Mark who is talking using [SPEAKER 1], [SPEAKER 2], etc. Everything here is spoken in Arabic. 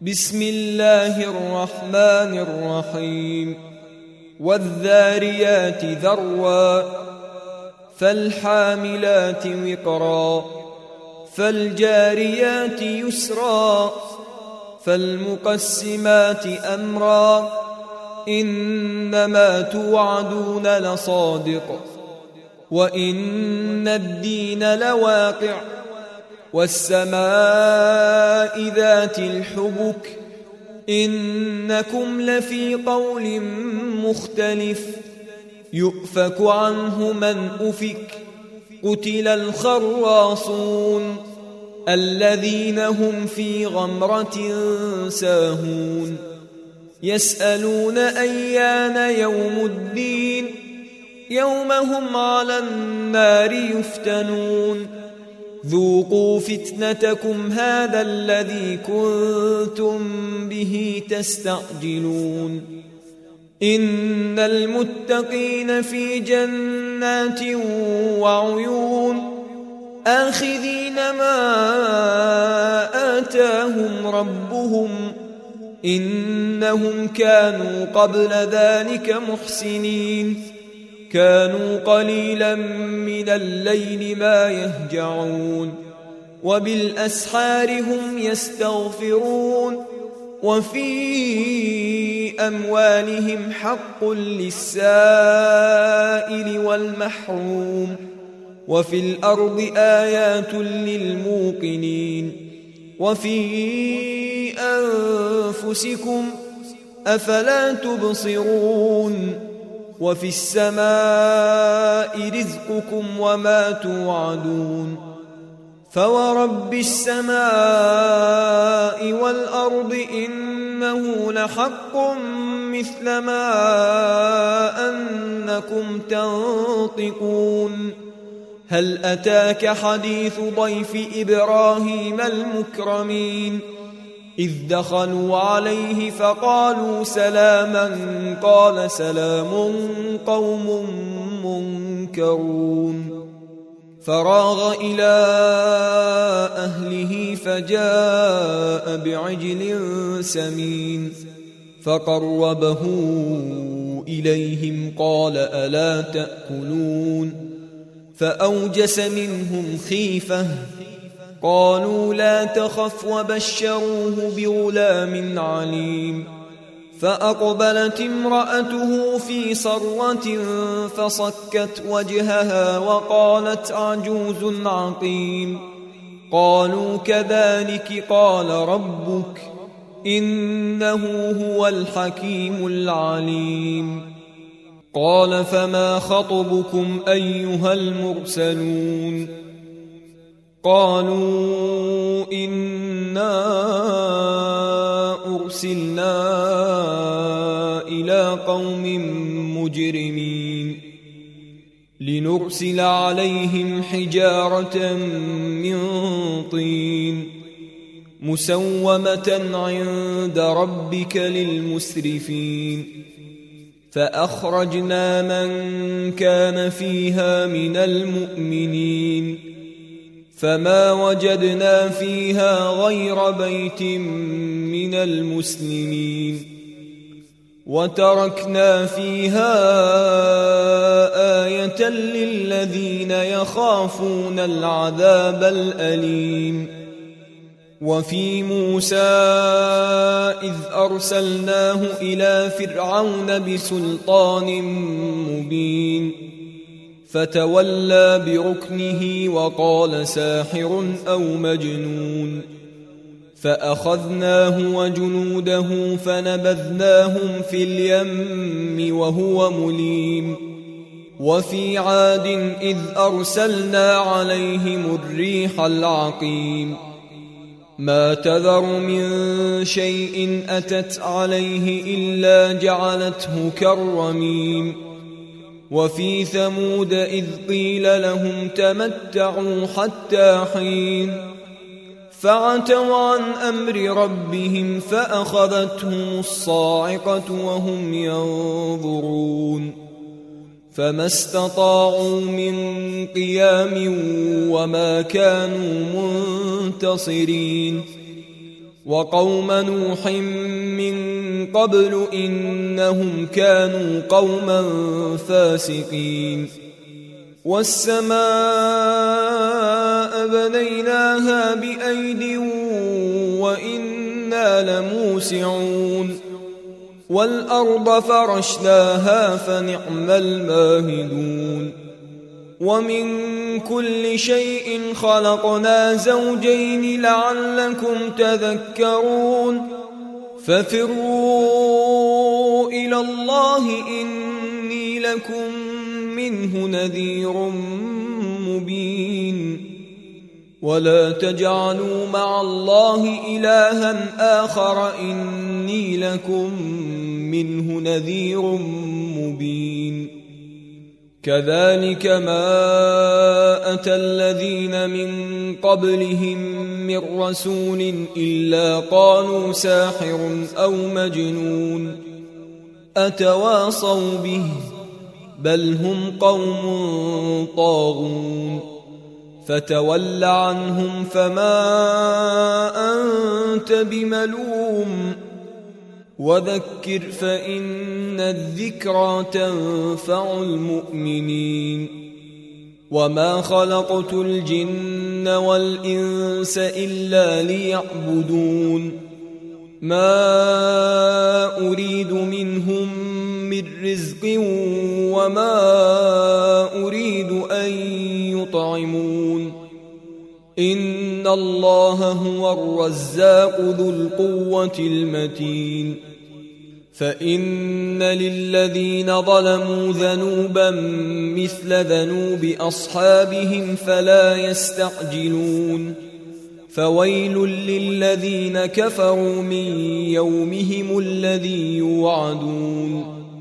[SPEAKER 1] بسم الله الرحمن الرحيم والذاريات ذروا فالحاملات وقرا فالجاريات يسرا فالمقسمات أمرا إنما توعدون لصادق وإن الدين لواقع والسماء ذات الحبك إنكم لفي قول مختلف يؤفك عنه من أفك قتل الخراصون الذين هم في غمرة ساهون يسألون أيان يوم الدين يوم هم على النار يفتنون ذوقوا فتنتكم هذا الذي كنتم به تستعجلون إن المتقين في جنات وعيون آخذين ما آتاهم ربهم إنهم كانوا قبل ذلك محسنين كانوا قليلا من الليل ما يهجعون وبالأسحار هم يستغفرون وفي أموالهم حق للسائل والمحروم وفي الأرض آيات للموقنين وفي أنفسكم أفلا تبصرون وفي السماء رزقكم وما توعدون فورب السماء والأرض إنه لحق مثل ما أنكم تنطقون هل أتاك حديث ضيف إبراهيم المكرمين إذ دخلوا عليه فقالوا سلاما قال سلام قوم منكرون فراغ إلى أهله فجاء بعجل سمين فقربه إليهم قال ألا تأكلون فأوجس منهم خيفة قالوا لا تخف وبشروه بغلام عليم فأقبلت امرأته في صرة فصكت وجهها وقالت عجوز عقيم قالوا كذلك قال ربك إنه هو الحكيم العليم قال فما خطبكم أيها المرسلون قالوا إنا أرسلنا إلى قوم مجرمين لنرسل عليهم حجارة من طين مسومة عند ربك للمسرفين فأخرجنا من كان فيها من المؤمنين فما وجدنا فيها غير بيت من المسلمين وتركنا فيها آية للذين يخافون العذاب الأليم وفي موسى إذ أرسلناه إلى فرعون بسلطان مبين فتولى بركنه وقال ساحر أو مجنون فأخذناه وجنوده فنبذناهم في اليم وهو مليم وفي عاد إذ أرسلنا عليهم الريح العقيم ما تذر من شيء أتت عليه إلا جعلته كالرميم وفي ثمود إذ قيل لهم تمتعوا حتى حين فعتوا عن أمر ربهم فأخذتهم الصاعقة وهم ينظرون فما استطاعوا من قيام وما كانوا منتصرين وقوم نوح من قبل إنهم كانوا قوما فاسقين والسماء بنيناها بأيد وإنا لموسعون والأرض فرشناها فنعم الماهدون ومن كل شيء خلقنا زوجين لعلكم تذكرون ففروا إلى الله إني لكم منه نذير مبين ولا تجعلوا مع الله إلها آخر إني لكم منه نذير مبين كذلك ما أتى الذين من قبلهم من رسول إلا قالوا ساحر أو مجنون أتواصوا به بل هم قوم طاغون فتول عنهم فما أنت بملوم وذكر فإن الذكرى تنفع المؤمنين وما خلقت الجن والإنس إلا ليعبدون ما أريد منهم من رزق وما أريد أن يطعمون إن الله هو الرزاق ذو القوة المتين فإن للذين ظلموا ذنوبا مثل ذنوب أصحابهم فلا يستعجلون فويل للذين كفروا من يومهم الذي يوعدون